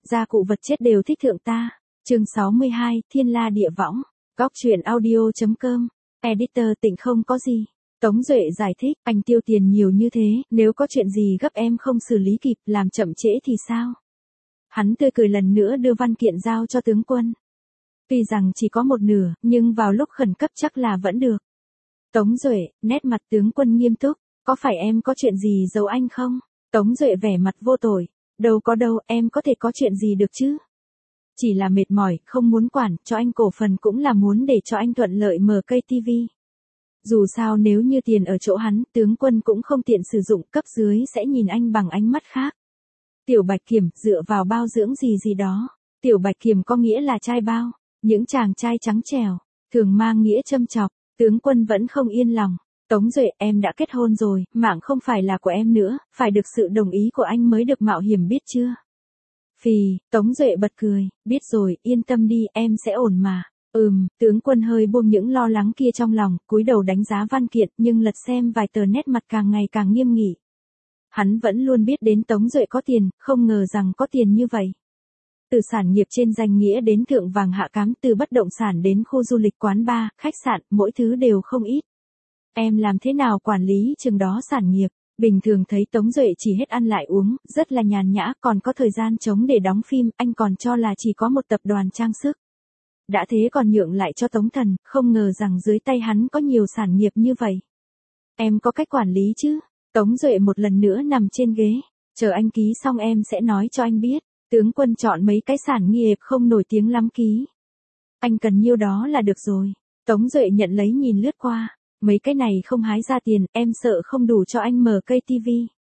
gia cụ vật chết đều thích thượng ta. Chương 62, Thiên La Địa Võng. Góc truyện audio.com. Editor Tịnh không có gì. Tống Duệ giải thích, anh tiêu tiền nhiều như thế, nếu có chuyện gì gấp em không xử lý kịp, làm chậm trễ thì sao? Hắn tươi cười lần nữa đưa văn kiện giao cho tướng quân. Tuy rằng chỉ có một nửa, nhưng vào lúc khẩn cấp chắc là vẫn được. Tống Duệ, nét mặt tướng quân nghiêm túc, có phải em có chuyện gì giấu anh không? Tống Duệ vẻ mặt vô tội, đâu có đâu, em có thể có chuyện gì được chứ? Chỉ là mệt mỏi, không muốn quản, cho anh cổ phần cũng là muốn để cho anh thuận lợi mở cây TV. Dù sao nếu như tiền ở chỗ hắn, tướng quân cũng không tiện sử dụng, cấp dưới sẽ nhìn anh bằng ánh mắt khác. Tiểu Bạch Kiểm, dựa vào bao dưỡng gì đó. Tiểu Bạch Kiểm có nghĩa là trai bao, những chàng trai trắng trẻo, thường mang nghĩa châm chọc, tướng quân vẫn không yên lòng. Tống Duệ, em đã kết hôn rồi, mạng không phải là của em nữa, phải được sự đồng ý của anh mới được mạo hiểm biết chưa? Phì, Tống Duệ bật cười, biết rồi, yên tâm đi, em sẽ ổn mà. Tướng quân hơi buông những lo lắng kia trong lòng, cúi đầu đánh giá văn kiện, nhưng lật xem vài tờ nét mặt càng ngày càng nghiêm nghị. Hắn vẫn luôn biết đến Tống Duệ có tiền, không ngờ rằng có tiền như vậy. Từ sản nghiệp trên danh nghĩa đến thượng vàng hạ cám, từ bất động sản đến khu du lịch, quán bar, khách sạn, mỗi thứ đều không ít. Em làm thế nào quản lý chừng đó sản nghiệp? Bình thường thấy Tống Duệ chỉ hết ăn lại uống, rất là nhàn nhã, còn có thời gian trống để đóng phim, anh còn cho là chỉ có một tập đoàn trang sức. Đã thế còn nhượng lại cho Tống Thần, không ngờ rằng dưới tay hắn có nhiều sản nghiệp như vậy. Em có cách quản lý chứ? Tống Duệ một lần nữa nằm trên ghế, chờ anh ký xong em sẽ nói cho anh biết. Tướng quân chọn mấy cái sản nghiệp không nổi tiếng lắm ký. Anh cần nhiêu đó là được rồi. Tống Duệ nhận lấy nhìn lướt qua. Mấy cái này không hái ra tiền, em sợ không đủ cho anh mở cây TV.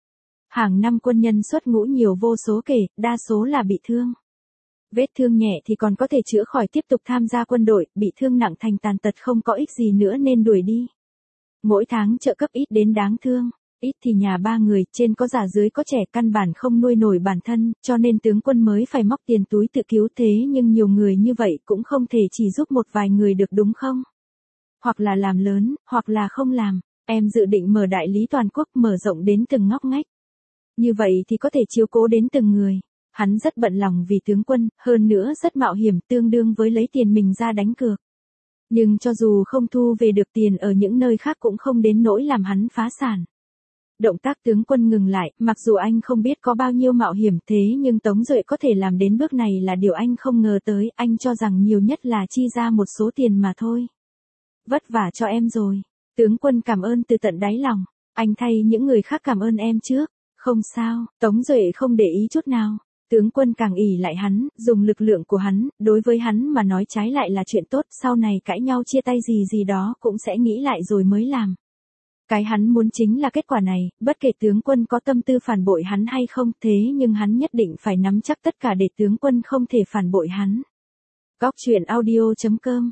Hàng năm quân nhân xuất ngũ nhiều vô số kể, đa số là bị thương. Vết thương nhẹ thì còn có thể chữa khỏi tiếp tục tham gia quân đội, bị thương nặng thành tàn tật không có ích gì nữa nên đuổi đi. Mỗi tháng trợ cấp ít đến đáng thương. Ít thì nhà ba người, trên có già dưới có trẻ, căn bản không nuôi nổi bản thân, cho nên tướng quân mới phải móc tiền túi tự cứu, thế nhưng nhiều người như vậy cũng không thể chỉ giúp một vài người được đúng không? Hoặc là làm lớn, hoặc là không làm. Em dự định mở đại lý toàn quốc, mở rộng đến từng ngóc ngách. Như vậy thì có thể chiếu cố đến từng người. Hắn rất bận lòng vì tướng quân, hơn nữa rất mạo hiểm, tương đương với lấy tiền mình ra đánh cược. Nhưng cho dù không thu về được tiền ở những nơi khác cũng không đến nỗi làm hắn phá sản. Động tác tướng quân ngừng lại, mặc dù anh không biết có bao nhiêu mạo hiểm, thế nhưng Tống Duệ có thể làm đến bước này là điều anh không ngờ tới, anh cho rằng nhiều nhất là chi ra một số tiền mà thôi. Vất vả cho em rồi. Tướng quân cảm ơn từ tận đáy lòng. Anh thay những người khác cảm ơn em trước. Không sao, Tống Duệ không để ý chút nào. Tướng quân càng ỷ lại hắn, dùng lực lượng của hắn, đối với hắn mà nói trái lại là chuyện tốt, sau này cãi nhau chia tay gì đó cũng sẽ nghĩ lại rồi mới làm. Cái hắn muốn chính là kết quả này, bất kể tướng quân có tâm tư phản bội hắn hay không, thế nhưng hắn nhất định phải nắm chắc tất cả để tướng quân không thể phản bội hắn. Góc truyện audio.com.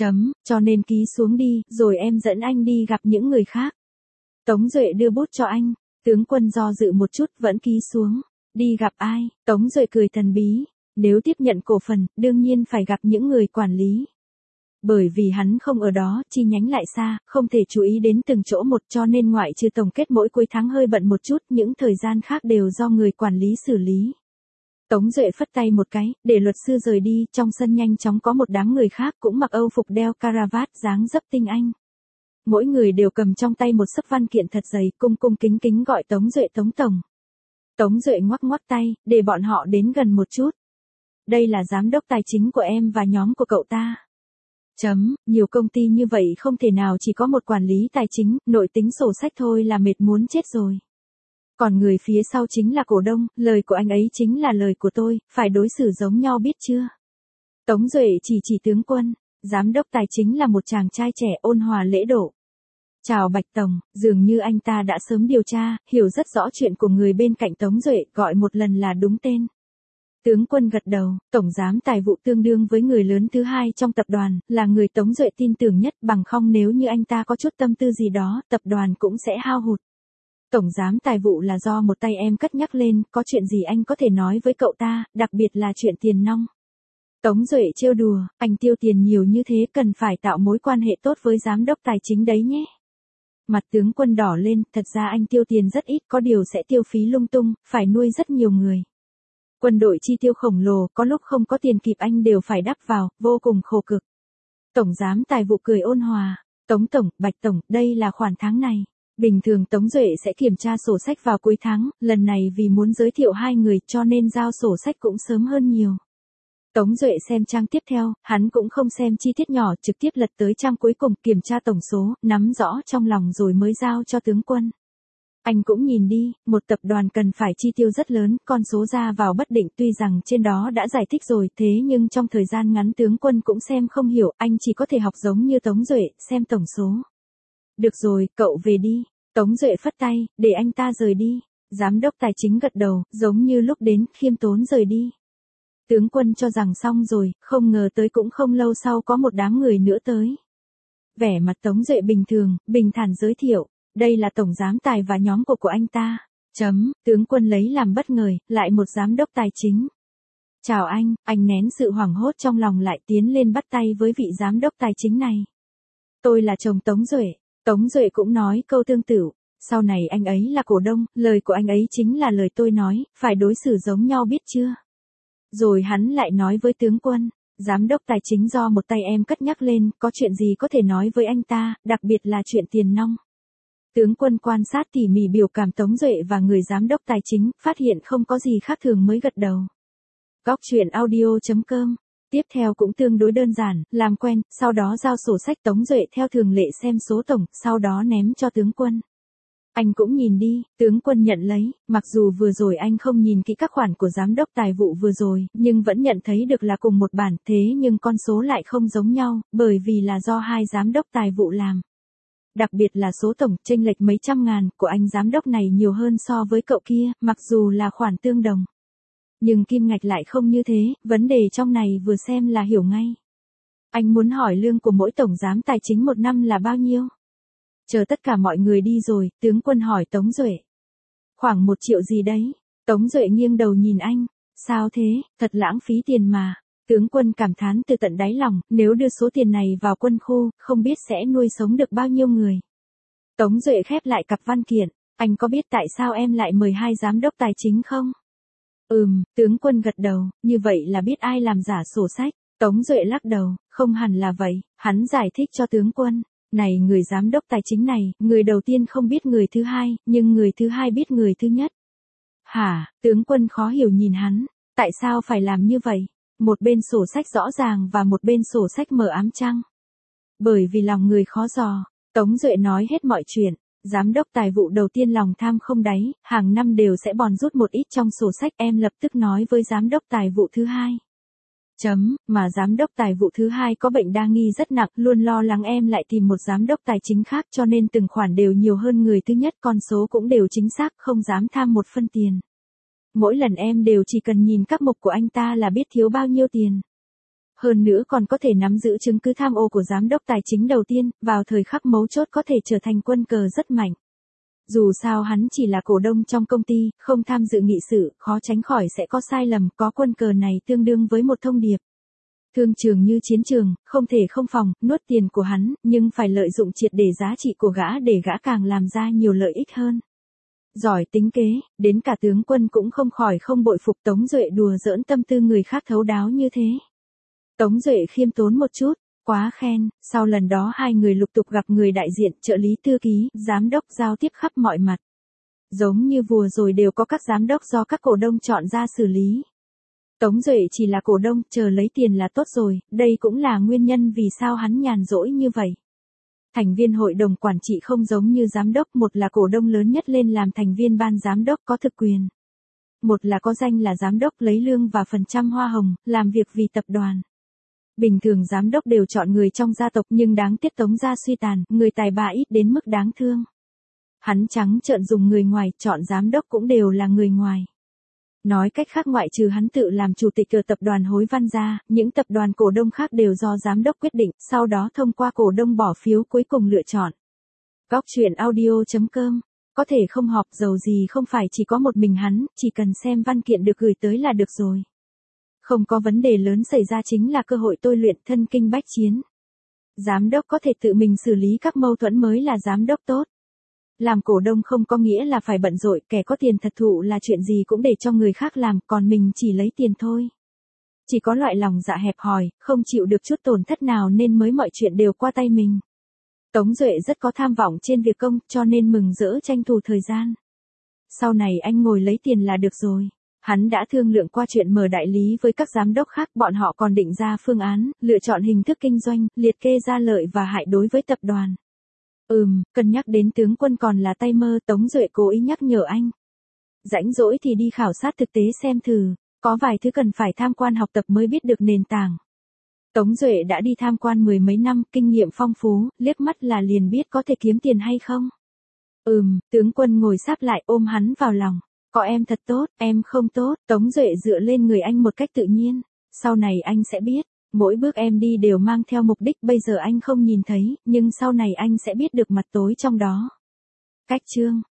Cho nên ký xuống đi, rồi em dẫn anh đi gặp những người khác. Tống Duệ đưa bút cho anh, tướng quân do dự một chút vẫn ký xuống. Đi gặp ai? Tống Duệ cười thần bí, nếu tiếp nhận cổ phần, đương nhiên phải gặp những người quản lý. Bởi vì hắn không ở đó, chi nhánh lại xa, không thể chú ý đến từng chỗ một, cho nên ngoại trừ tổng kết mỗi cuối tháng hơi bận một chút, những thời gian khác đều do người quản lý xử lý. Tống Duệ phất tay một cái, để luật sư rời đi, trong sân nhanh chóng có một đám người khác cũng mặc âu phục đeo caravat, dáng dấp tinh anh. Mỗi người đều cầm trong tay một xấp văn kiện thật dày, cung kính gọi Tống Duệ Tống Tổng. Tống Duệ ngoắc tay, để bọn họ đến gần một chút. Đây là giám đốc tài chính của em và nhóm của cậu ta. Nhiều công ty như vậy không thể nào chỉ có một quản lý tài chính, nội tính sổ sách thôi là mệt muốn chết rồi. Còn người phía sau chính là cổ đông, lời của anh ấy chính là lời của tôi, phải đối xử giống nhau biết chưa? Tống Duệ chỉ tướng quân, giám đốc tài chính là một chàng trai trẻ ôn hòa lễ độ. Chào Bạch Tổng, dường như anh ta đã sớm điều tra, hiểu rất rõ chuyện của người bên cạnh Tống Duệ, gọi một lần là đúng tên. Tướng quân gật đầu, tổng giám tài vụ tương đương với người lớn thứ hai trong tập đoàn, là người Tống Duệ tin tưởng nhất, bằng không nếu như anh ta có chút tâm tư gì đó, tập đoàn cũng sẽ hao hụt. Tổng giám tài vụ là do một tay em cất nhắc lên, có chuyện gì anh có thể nói với cậu ta, đặc biệt là chuyện tiền nong. Tống Duệ trêu đùa, anh tiêu tiền nhiều như thế cần phải tạo mối quan hệ tốt với giám đốc tài chính đấy nhé. Mặt tướng quân đỏ lên, thật ra anh tiêu tiền rất ít, có điều sẽ tiêu phí lung tung, phải nuôi rất nhiều người. Quân đội chi tiêu khổng lồ, có lúc không có tiền kịp anh đều phải đắp vào, vô cùng khổ cực. Tổng giám tài vụ cười ôn hòa. Tống tổng, Bạch tổng, đây là khoản tháng này. Bình thường Tống Duệ sẽ kiểm tra sổ sách vào cuối tháng, lần này vì muốn giới thiệu hai người cho nên giao sổ sách cũng sớm hơn nhiều. Tống Duệ xem trang tiếp theo, hắn cũng không xem chi tiết nhỏ, trực tiếp lật tới trang cuối cùng kiểm tra tổng số, nắm rõ trong lòng rồi mới giao cho tướng quân. Anh cũng nhìn đi, một tập đoàn cần phải chi tiêu rất lớn, con số ra vào bất định, tuy rằng trên đó đã giải thích rồi, thế nhưng trong thời gian ngắn tướng quân cũng xem không hiểu, anh chỉ có thể học giống như Tống Duệ, xem tổng số. Được rồi, cậu về đi. Tống Duệ phất tay, để anh ta rời đi. Giám đốc tài chính gật đầu, giống như lúc đến, khiêm tốn rời đi. Tướng quân cho rằng xong rồi, không ngờ tới cũng không lâu sau có một đám người nữa tới. Vẻ mặt Tống Duệ bình thường, bình thản giới thiệu, đây là tổng giám tài và nhóm của anh ta. Tướng quân lấy làm bất ngờ, lại một giám đốc tài chính. Chào anh nén sự hoảng hốt trong lòng lại tiến lên bắt tay với vị giám đốc tài chính này. Tôi là chồng Tống Duệ. Tống Duệ cũng nói câu tương tự, sau này anh ấy là cổ đông, lời của anh ấy chính là lời tôi nói, phải đối xử giống nhau biết chưa? Rồi hắn lại nói với tướng quân, giám đốc tài chính do một tay em cất nhắc lên, có chuyện gì có thể nói với anh ta, đặc biệt là chuyện tiền nong. Tướng quân quan sát tỉ mỉ biểu cảm Tống Duệ và người giám đốc tài chính, phát hiện không có gì khác thường mới gật đầu. Góc truyện audio.com. Tiếp theo cũng tương đối đơn giản, làm quen, sau đó giao sổ sách Tống Duệ theo thường lệ xem số tổng, sau đó ném cho tướng quân. Anh cũng nhìn đi, tướng quân nhận lấy, mặc dù vừa rồi anh không nhìn kỹ các khoản của giám đốc tài vụ vừa rồi, nhưng vẫn nhận thấy được là cùng một bản, thế nhưng con số lại không giống nhau, bởi vì là do hai giám đốc tài vụ làm. Đặc biệt là số tổng, chênh lệch mấy trăm ngàn, của anh giám đốc này nhiều hơn so với cậu kia, mặc dù là khoản tương đồng. Nhưng kim ngạch lại không như thế, vấn đề trong này vừa xem là hiểu ngay. Anh muốn hỏi lương của mỗi tổng giám tài chính một năm là bao nhiêu? Chờ tất cả mọi người đi rồi, tướng quân hỏi Tống Duệ. Khoảng 1 triệu gì đấy? Tống Duệ nghiêng đầu nhìn anh. Sao thế, thật lãng phí tiền mà. Tướng quân cảm thán từ tận đáy lòng, nếu đưa số tiền này vào quân khu, không biết sẽ nuôi sống được bao nhiêu người. Tống Duệ khép lại cặp văn kiện. Anh có biết tại sao em lại mời hai giám đốc tài chính không? Tướng quân gật đầu, như vậy là biết ai làm giả sổ sách. Tống Duệ lắc đầu, không hẳn là vậy, hắn giải thích cho tướng quân. Này người giám đốc tài chính này, người đầu tiên không biết người thứ hai, nhưng người thứ hai biết người thứ nhất. Hả, tướng quân khó hiểu nhìn hắn, tại sao phải làm như vậy? Một bên sổ sách rõ ràng và một bên sổ sách mờ ám chăng? Bởi vì lòng người khó dò, Tống Duệ nói hết mọi chuyện. Giám đốc tài vụ đầu tiên lòng tham không đáy, hàng năm đều sẽ bòn rút một ít trong sổ sách, em lập tức nói với giám đốc tài vụ thứ hai. Mà giám đốc tài vụ thứ hai có bệnh đa nghi rất nặng, luôn lo lắng em lại tìm một giám đốc tài chính khác cho nên từng khoản đều nhiều hơn người thứ nhất, con số cũng đều chính xác, không dám tham một phân tiền. Mỗi lần em đều chỉ cần nhìn các mục của anh ta là biết thiếu bao nhiêu tiền. Hơn nữa còn có thể nắm giữ chứng cứ tham ô của giám đốc tài chính đầu tiên, vào thời khắc mấu chốt có thể trở thành quân cờ rất mạnh. Dù sao hắn chỉ là cổ đông trong công ty, không tham dự nghị sự, khó tránh khỏi sẽ có sai lầm, có quân cờ này tương đương với một thông điệp. Thương trường như chiến trường, không thể không phòng, nuốt tiền của hắn, nhưng phải lợi dụng triệt để giá trị của gã để gã càng làm ra nhiều lợi ích hơn. Giỏi tính kế, đến cả tướng quân cũng không khỏi không bội phục Tống Duệ đùa giỡn tâm tư người khác thấu đáo như thế. Tống Duệ khiêm tốn một chút, quá khen, sau lần đó hai người lục tục gặp người đại diện, trợ lý thư ký, giám đốc giao tiếp khắp mọi mặt. Giống như vừa rồi đều có các giám đốc do các cổ đông chọn ra xử lý. Tống Duệ chỉ là cổ đông, chờ lấy tiền là tốt rồi, đây cũng là nguyên nhân vì sao hắn nhàn rỗi như vậy. Thành viên hội đồng quản trị không giống như giám đốc, một là cổ đông lớn nhất lên làm thành viên ban giám đốc có thực quyền. Một là có danh là giám đốc lấy lương và phần trăm hoa hồng, làm việc vì tập đoàn. Bình thường giám đốc đều chọn người trong gia tộc nhưng đáng tiếc Tống gia suy tàn, người tài ba ít đến mức đáng thương. Hắn trắng trợn dùng người ngoài, chọn giám đốc cũng đều là người ngoài. Nói cách khác ngoại trừ hắn tự làm chủ tịch ở tập đoàn Hối Văn ra, những tập đoàn cổ đông khác đều do giám đốc quyết định, sau đó thông qua cổ đông bỏ phiếu cuối cùng lựa chọn. Góc truyện audio.com. Có thể không họp, dầu gì không phải chỉ có một mình hắn, chỉ cần xem văn kiện được gửi tới là được rồi. Không có vấn đề lớn xảy ra chính là cơ hội tôi luyện thân kinh bách chiến. Giám đốc có thể tự mình xử lý các mâu thuẫn mới là giám đốc tốt. Làm cổ đông không có nghĩa là phải bận rộn, kẻ có tiền thật thụ là chuyện gì cũng để cho người khác làm, còn mình chỉ lấy tiền thôi. Chỉ có loại lòng dạ hẹp hòi, không chịu được chút tổn thất nào nên mới mọi chuyện đều qua tay mình. Tống Duệ rất có tham vọng trên việc công, cho nên mừng rỡ tranh thủ thời gian. Sau này anh ngồi lấy tiền là được rồi. Hắn đã thương lượng qua chuyện mở đại lý với các giám đốc khác, bọn họ còn định ra phương án, lựa chọn hình thức kinh doanh, liệt kê ra lợi và hại đối với tập đoàn. Cân nhắc đến tướng quân còn là tay mơ, Tống Duệ cố ý nhắc nhở anh. Rảnh rỗi thì đi khảo sát thực tế xem thử, có vài thứ cần phải tham quan học tập mới biết được nền tảng. Tống Duệ đã đi tham quan 10 mấy năm, kinh nghiệm phong phú, liếc mắt là liền biết có thể kiếm tiền hay không. Tướng quân ngồi sáp lại ôm hắn vào lòng. Có em thật tốt, em không tốt. Tống Duệ dựa lên người anh một cách tự nhiên. Sau này anh sẽ biết, mỗi bước em đi đều mang theo mục đích, bây giờ anh không nhìn thấy, nhưng sau này anh sẽ biết được mặt tối trong đó. Cách chương